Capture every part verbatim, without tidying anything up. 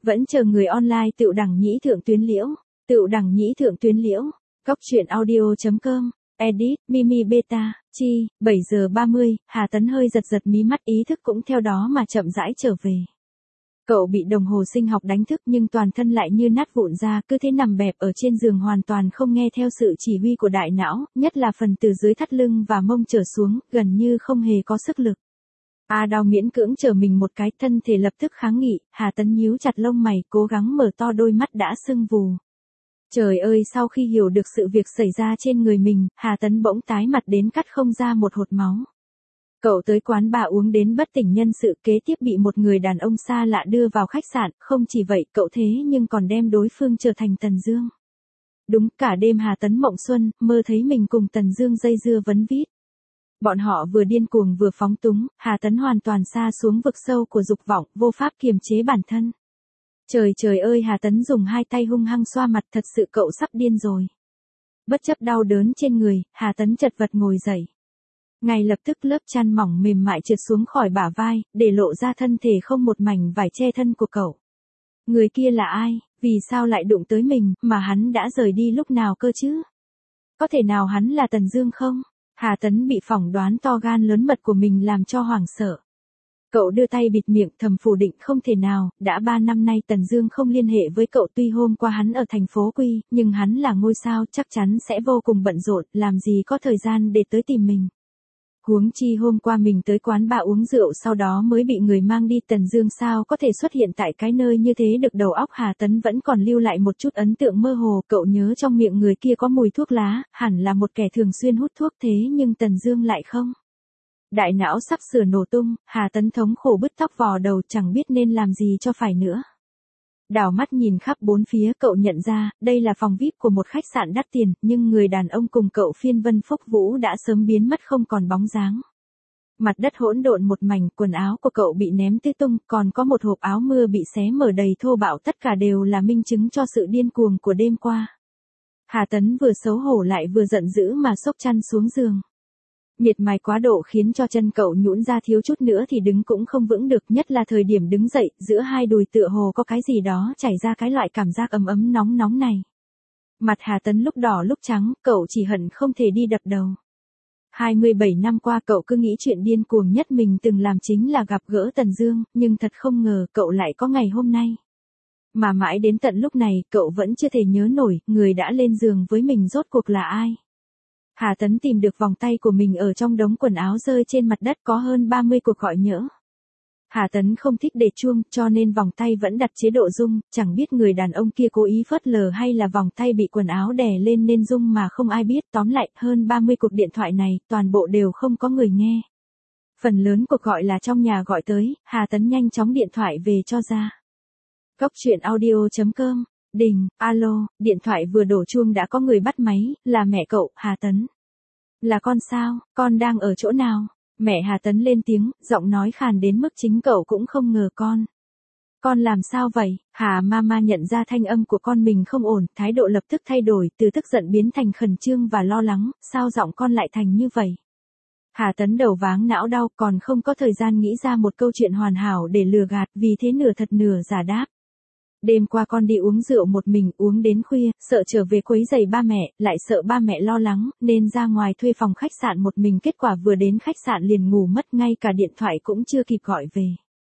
Vẫn chờ người online Tựu Đẳng Nhĩ Thượng Tuyến Liễu. Tựu Đẳng Nhĩ Thượng Tuyến Liễu. Góc truyện audio.com. Edit, Mimi Beta, Chi, bảy giờ ba mươi, Hà Tấn hơi giật giật mí mắt, ý thức cũng theo đó mà chậm rãi trở về. Cậu bị đồng hồ sinh học đánh thức nhưng toàn thân lại như nát vụn ra, cứ thế nằm bẹp ở trên giường hoàn toàn không nghe theo sự chỉ huy của đại não, nhất là phần từ dưới thắt lưng và mông trở xuống, gần như không hề có sức lực. A Đào miễn cưỡng trở mình một cái, thân thể lập tức kháng nghị. Hà Tấn nhíu chặt lông mày, cố gắng mở to đôi mắt đã sưng vù. Trời ơi, sau khi hiểu được sự việc xảy ra trên người mình, Hà Tấn bỗng tái mặt đến cắt không ra một hột máu. Cậu tới quán bà uống đến bất tỉnh nhân sự, kế tiếp bị một người đàn ông xa lạ đưa vào khách sạn, không chỉ vậy cậu thế nhưng còn đem đối phương trở thành Tần Dương. Đúng, cả đêm Hà Tấn mộng xuân, mơ thấy mình cùng Tần Dương dây dưa vấn vít. Bọn họ vừa điên cuồng vừa phóng túng, Hà Tấn hoàn toàn sa xuống vực sâu của dục vọng, vô pháp kiềm chế bản thân. Trời trời ơi, Hà Tấn dùng hai tay hung hăng xoa mặt, thật sự cậu sắp điên rồi. Bất chấp đau đớn trên người, Hà Tấn chật vật ngồi dậy. Ngay lập tức lớp chăn mỏng mềm mại trượt xuống khỏi bả vai, để lộ ra thân thể không một mảnh vải che thân của cậu. Người kia là ai, vì sao lại đụng tới mình, mà hắn đã rời đi lúc nào cơ chứ? Có thể nào hắn là Tần Dương không? Hà Tấn bị phỏng đoán to gan lớn mật của mình làm cho hoảng sợ. Cậu đưa tay bịt miệng, thầm phủ định không thể nào, đã ba năm nay Tần Dương không liên hệ với cậu, tuy hôm qua hắn ở thành phố Quy, nhưng hắn là ngôi sao chắc chắn sẽ vô cùng bận rộn, làm gì có thời gian để tới tìm mình. Huống chi hôm qua mình tới quán bà uống rượu sau đó mới bị người mang đi, Tần Dương sao có thể xuất hiện tại cái nơi như thế được. Đầu óc Hà Tấn vẫn còn lưu lại một chút ấn tượng mơ hồ, cậu nhớ trong miệng người kia có mùi thuốc lá, hẳn là một kẻ thường xuyên hút thuốc, thế nhưng Tần Dương lại không. Đại não sắp sửa nổ tung, Hà Tấn thống khổ bứt tóc vò đầu, chẳng biết nên làm gì cho phải nữa. Đảo mắt nhìn khắp bốn phía, cậu nhận ra, đây là phòng vi ai pi của một khách sạn đắt tiền, nhưng người đàn ông cùng cậu phiên Vân Phúc Vũ đã sớm biến mất không còn bóng dáng. Mặt đất hỗn độn một mảnh, quần áo của cậu bị ném tứ tung, còn có một hộp áo mưa bị xé mở đầy thô bạo, tất cả đều là minh chứng cho sự điên cuồng của đêm qua. Hà Tấn vừa xấu hổ lại vừa giận dữ mà xốc chăn xuống giường. Miệt mài quá độ khiến cho chân cậu nhũn ra, thiếu chút nữa thì đứng cũng không vững được, nhất là thời điểm đứng dậy, giữa hai đùi tựa hồ có cái gì đó chảy ra, cái loại cảm giác ấm ấm nóng nóng này. Mặt Hà Tấn lúc đỏ lúc trắng, cậu chỉ hận không thể đi đập đầu. hai mươi bảy năm qua cậu cứ nghĩ chuyện điên cuồng nhất mình từng làm chính là gặp gỡ Tần Dương, nhưng thật không ngờ cậu lại có ngày hôm nay. Mà mãi đến tận lúc này, cậu vẫn chưa thể nhớ nổi, người đã lên giường với mình rốt cuộc là ai. Hà Tấn tìm được vòng tay của mình ở trong đống quần áo rơi trên mặt đất, có hơn ba mươi cuộc gọi nhỡ. Hà Tấn không thích để chuông, cho nên vòng tay vẫn đặt chế độ rung, chẳng biết người đàn ông kia cố ý phớt lờ hay là vòng tay bị quần áo đè lên nên rung mà không ai biết. Tóm lại, hơn ba mươi cuộc điện thoại này, toàn bộ đều không có người nghe. Phần lớn cuộc gọi là trong nhà gọi tới, Hà Tấn nhanh chóng điện thoại về cho ra. Góc truyện audio.com. Đình, alo, điện thoại vừa đổ chuông đã có người bắt máy, là mẹ cậu, Hà Tấn. Là con sao, con đang ở chỗ nào? Mẹ Hà Tấn lên tiếng, giọng nói khàn đến mức chính cậu cũng không ngờ. Con. Con làm sao vậy? Hà Mama nhận ra thanh âm của con mình không ổn, thái độ lập tức thay đổi, từ tức giận biến thành khẩn trương và lo lắng, sao giọng con lại thành như vậy? Hà Tấn đầu váng não đau, còn không có thời gian nghĩ ra một câu chuyện hoàn hảo để lừa gạt, vì thế nửa thật nửa giả đáp. Đêm qua con đi uống rượu một mình, uống đến khuya, sợ trở về quấy rầy ba mẹ, lại sợ ba mẹ lo lắng, nên ra ngoài thuê phòng khách sạn một mình, kết quả vừa đến khách sạn liền ngủ mất, ngay cả điện thoại cũng chưa kịp gọi về.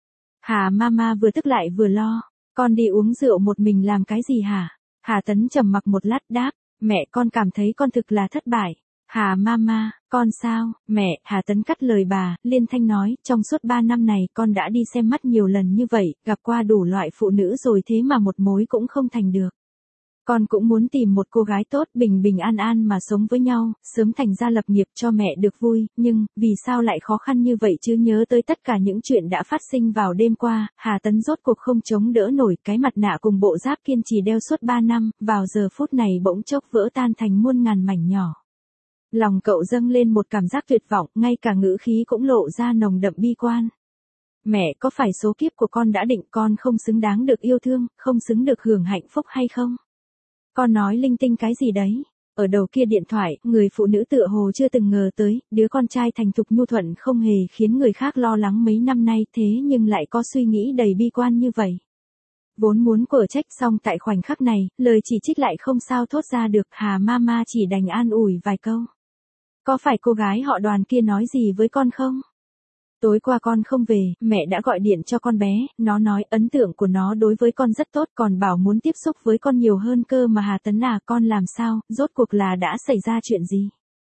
Hà Mama vừa tức lại vừa lo, con đi uống rượu một mình làm cái gì hả? Hà Tấn trầm mặc một lát đáp, mẹ con cảm thấy con thực là thất bại. Hà Mama, con sao? Mẹ, Hà Tấn cắt lời bà, liên thanh nói, trong suốt ba năm này con đã đi xem mắt nhiều lần như vậy, gặp qua đủ loại phụ nữ rồi thế mà một mối cũng không thành được. Con cũng muốn tìm một cô gái tốt, bình bình an an mà sống với nhau, sớm thành gia lập nghiệp cho mẹ được vui, nhưng, vì sao lại khó khăn như vậy chứ? Nhớ tới tất cả những chuyện đã phát sinh vào đêm qua, Hà Tấn rốt cuộc không chống đỡ nổi, cái mặt nạ cùng bộ giáp kiên trì đeo suốt ba năm, vào giờ phút này bỗng chốc vỡ tan thành muôn ngàn mảnh nhỏ. Lòng cậu dâng lên một cảm giác tuyệt vọng, ngay cả ngữ khí cũng lộ ra nồng đậm bi quan. Mẹ, có phải số kiếp của con đã định con không xứng đáng được yêu thương, không xứng được hưởng hạnh phúc hay không? Con nói linh tinh cái gì đấy? Ở đầu kia điện thoại, người phụ nữ tựa hồ chưa từng ngờ tới, đứa con trai thành thục nhu thuận không hề khiến người khác lo lắng mấy năm nay, thế nhưng lại có suy nghĩ đầy bi quan như vậy. Vốn muốn quở trách xong tại khoảnh khắc này, lời chỉ trích lại không sao thốt ra được, Hà Mama chỉ đành an ủi vài câu. Có phải cô gái họ Đoàn kia nói gì với con không? Tối qua con không về, mẹ đã gọi điện cho con bé, nó nói ấn tượng của nó đối với con rất tốt, còn bảo muốn tiếp xúc với con nhiều hơn cơ mà. Hà Tấn à, con làm sao, rốt cuộc là đã xảy ra chuyện gì?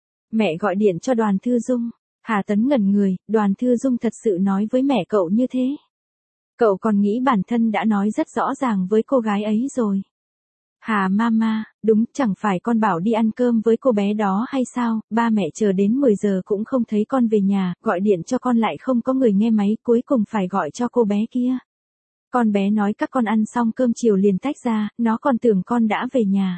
Mẹ gọi điện cho Đoàn Thư Dung. Hà Tấn ngẩn người, Đoàn Thư Dung thật sự nói với mẹ cậu như thế. Cậu còn nghĩ bản thân đã nói rất rõ ràng với cô gái ấy rồi. Hà Mama, đúng, chẳng phải con bảo đi ăn cơm với cô bé đó hay sao, ba mẹ chờ đến mười giờ cũng không thấy con về nhà, gọi điện cho con lại không có người nghe máy, cuối cùng phải gọi cho cô bé kia. Con bé nói các con ăn xong cơm chiều liền tách ra, nó còn tưởng con đã về nhà.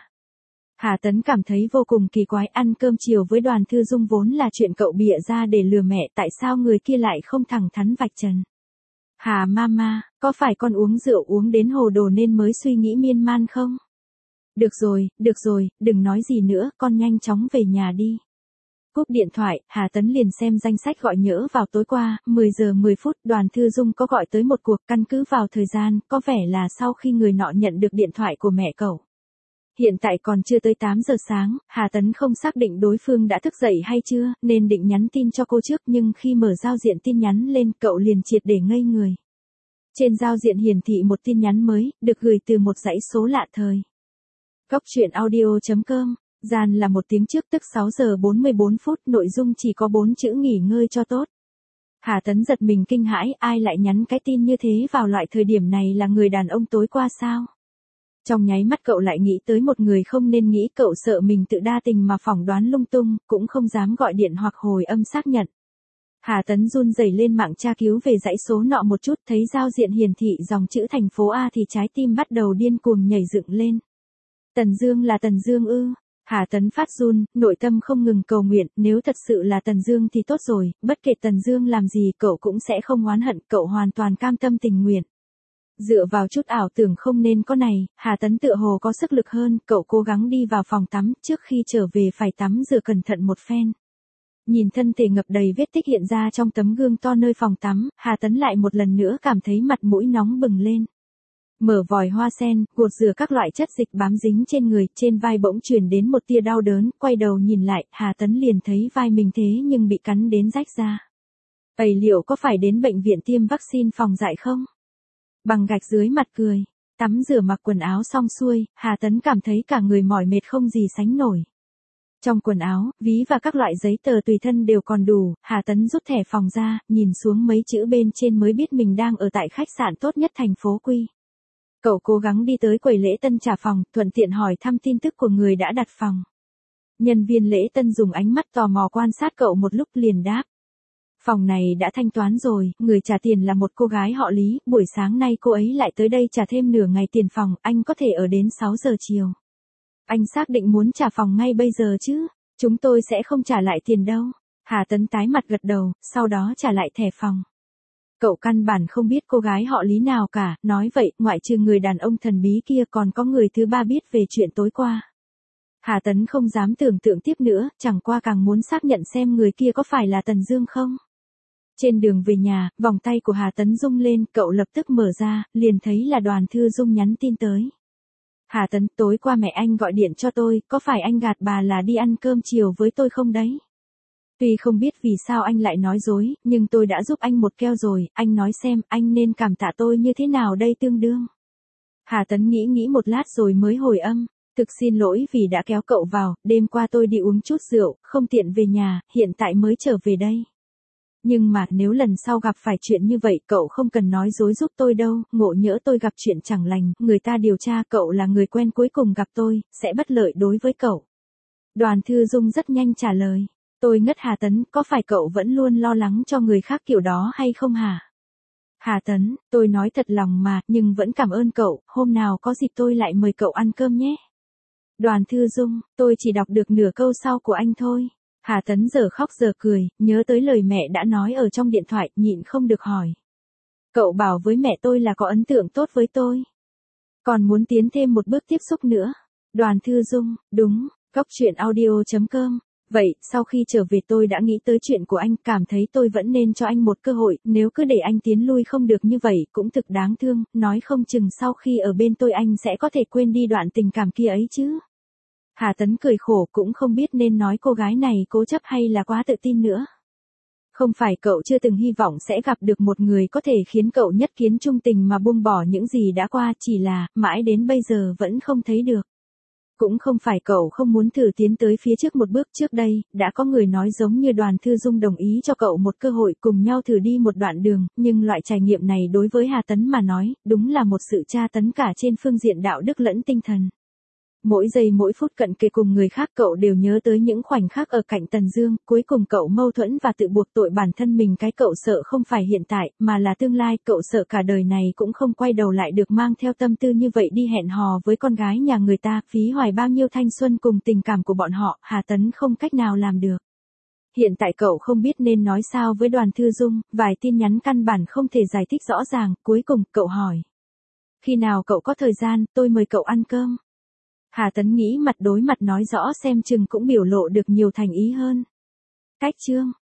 Hà Tấn cảm thấy vô cùng kỳ quái, ăn cơm chiều với Đoàn Thư Dung vốn là chuyện cậu bịa ra để lừa mẹ, tại sao người kia lại không thẳng thắn vạch trần. Hà Mama, có phải con uống rượu uống đến hồ đồ nên mới suy nghĩ miên man không? Được rồi, được rồi, đừng nói gì nữa, con nhanh chóng về nhà đi. Cúp điện thoại, Hà Tấn liền xem danh sách gọi nhỡ vào tối qua, mười giờ mười phút, Đoàn Thư Dung có gọi tới một cuộc, căn cứ vào thời gian, có vẻ là sau khi người nọ nhận được điện thoại của mẹ cậu. Hiện tại còn chưa tới tám giờ sáng, Hà Tấn không xác định đối phương đã thức dậy hay chưa, nên định nhắn tin cho cô trước, nhưng khi mở giao diện tin nhắn lên, cậu liền triệt để ngây người. Trên giao diện hiển thị một tin nhắn mới, được gửi từ một dãy số lạ thời. Góc truyện audio chấm com, gian là một tiếng trước tức sáu giờ bốn mươi bốn phút, nội dung chỉ có bốn chữ nghỉ ngơi cho tốt. Hà Tấn giật mình kinh hãi, ai lại nhắn cái tin như thế vào loại thời điểm này, là người đàn ông tối qua sao? Trong nháy mắt cậu lại nghĩ tới một người không nên nghĩ, cậu sợ mình tự đa tình mà phỏng đoán lung tung, cũng không dám gọi điện hoặc hồi âm xác nhận. Hà Tấn run rẩy lên mạng tra cứu về dãy số nọ một chút, thấy giao diện hiển thị dòng chữ thành phố A thì trái tim bắt đầu điên cuồng nhảy dựng lên. Tần Dương là Tần Dương ư? Hà Tấn phát run, nội tâm không ngừng cầu nguyện, nếu thật sự là Tần Dương thì tốt rồi, bất kể Tần Dương làm gì cậu cũng sẽ không oán hận, cậu hoàn toàn cam tâm tình nguyện. Dựa vào chút ảo tưởng không nên có này, Hà Tấn tựa hồ có sức lực hơn, cậu cố gắng đi vào phòng tắm, trước khi trở về phải tắm rửa cẩn thận một phen. Nhìn thân thể ngập đầy vết tích hiện ra trong tấm gương to nơi phòng tắm, Hà Tấn lại một lần nữa cảm thấy mặt mũi nóng bừng lên. Mở vòi hoa sen, gột rửa các loại chất dịch bám dính trên người, trên vai bỗng truyền đến một tia đau đớn, quay đầu nhìn lại, Hà Tấn liền thấy vai mình thế nhưng bị cắn đến rách ra. Ây, liệu có phải đến bệnh viện tiêm vaccine phòng dại không? Bằng gạch dưới mặt cười, tắm rửa mặc quần áo xong xuôi, Hà Tấn cảm thấy cả người mỏi mệt không gì sánh nổi. Trong quần áo, ví và các loại giấy tờ tùy thân đều còn đủ, Hà Tấn rút thẻ phòng ra, nhìn xuống mấy chữ bên trên mới biết mình đang ở tại khách sạn tốt nhất thành phố Quy. Cậu cố gắng đi tới quầy lễ tân trả phòng, thuận tiện hỏi thăm tin tức của người đã đặt phòng. Nhân viên lễ tân dùng ánh mắt tò mò quan sát cậu một lúc liền đáp. Phòng này đã thanh toán rồi, người trả tiền là một cô gái họ Lý, buổi sáng nay cô ấy lại tới đây trả thêm nửa ngày tiền phòng, anh có thể ở đến sáu giờ chiều. Anh xác định muốn trả phòng ngay bây giờ chứ? Chúng tôi sẽ không trả lại tiền đâu. Hà Tấn tái mặt gật đầu, sau đó trả lại thẻ phòng. Cậu căn bản không biết cô gái họ Lý nào cả, nói vậy, ngoại trừ người đàn ông thần bí kia còn có người thứ ba biết về chuyện tối qua. Hà Tấn không dám tưởng tượng tiếp nữa, chẳng qua càng muốn xác nhận xem người kia có phải là Tần Dương không. Trên đường về nhà, vòng tay của Hà Tấn rung lên, cậu lập tức mở ra, liền thấy là Đoàn Thư Dung nhắn tin tới. Hà Tấn, tối qua mẹ anh gọi điện cho tôi, có phải anh gạt bà là đi ăn cơm chiều với tôi không đấy? Tuy không biết vì sao anh lại nói dối, nhưng tôi đã giúp anh một keo rồi, anh nói xem, anh nên cảm tạ tôi như thế nào đây tương đương. Hà Tấn nghĩ nghĩ một lát rồi mới hồi âm, thực xin lỗi vì đã kéo cậu vào, đêm qua tôi đi uống chút rượu, không tiện về nhà, hiện tại mới trở về đây. Nhưng mà nếu lần sau gặp phải chuyện như vậy cậu không cần nói dối giúp tôi đâu, ngộ nhỡ tôi gặp chuyện chẳng lành, người ta điều tra cậu là người quen cuối cùng gặp tôi, sẽ bất lợi đối với cậu. Đoàn Thư Dung rất nhanh trả lời. Tôi ngất. Hà Tấn, có phải cậu vẫn luôn lo lắng cho người khác kiểu đó hay không hả? Hà Tấn, tôi nói thật lòng mà, nhưng vẫn cảm ơn cậu, hôm nào có dịp tôi lại mời cậu ăn cơm nhé. Đoàn Thư Dung, tôi chỉ đọc được nửa câu sau của anh thôi. Hà Tấn giờ khóc giờ cười, nhớ tới lời mẹ đã nói ở trong điện thoại, nhịn không được hỏi. Cậu bảo với mẹ tôi là có ấn tượng tốt với tôi. Còn muốn tiến thêm một bước tiếp xúc nữa. Đoàn Thư Dung, đúng, góc truyện audio chấm com. Vậy, sau khi trở về tôi đã nghĩ tới chuyện của anh, cảm thấy tôi vẫn nên cho anh một cơ hội, nếu cứ để anh tiến lui không được như vậy cũng thực đáng thương, nói không chừng sau khi ở bên tôi anh sẽ có thể quên đi đoạn tình cảm kia ấy chứ. Hà Tấn cười khổ cũng không biết nên nói cô gái này cố chấp hay là quá tự tin nữa. Không phải cậu chưa từng hy vọng sẽ gặp được một người có thể khiến cậu nhất kiến trung tình mà buông bỏ những gì đã qua, chỉ là, mãi đến bây giờ vẫn không thấy được. Cũng không phải cậu không muốn thử tiến tới phía trước một bước, trước đây, đã có người nói giống như Đoàn Thư Dung đồng ý cho cậu một cơ hội cùng nhau thử đi một đoạn đường, nhưng loại trải nghiệm này đối với Hà Tấn mà nói, đúng là một sự tra tấn cả trên phương diện đạo đức lẫn tinh thần. Mỗi giây mỗi phút cận kề cùng người khác cậu đều nhớ tới những khoảnh khắc ở cạnh Tần Dương, cuối cùng cậu mâu thuẫn và tự buộc tội bản thân mình, cái cậu sợ không phải hiện tại, mà là tương lai, cậu sợ cả đời này cũng không quay đầu lại được mang theo tâm tư như vậy đi hẹn hò với con gái nhà người ta, phí hoài bao nhiêu thanh xuân cùng tình cảm của bọn họ, Hà Tấn không cách nào làm được. Hiện tại cậu không biết nên nói sao với Đoàn Thư Dung, vài tin nhắn căn bản không thể giải thích rõ ràng, cuối cùng, cậu hỏi. Khi nào cậu có thời gian, tôi mời cậu ăn cơm. Hà Tấn nghĩ mặt đối mặt nói rõ xem chừng cũng biểu lộ được nhiều thành ý hơn. Cách chương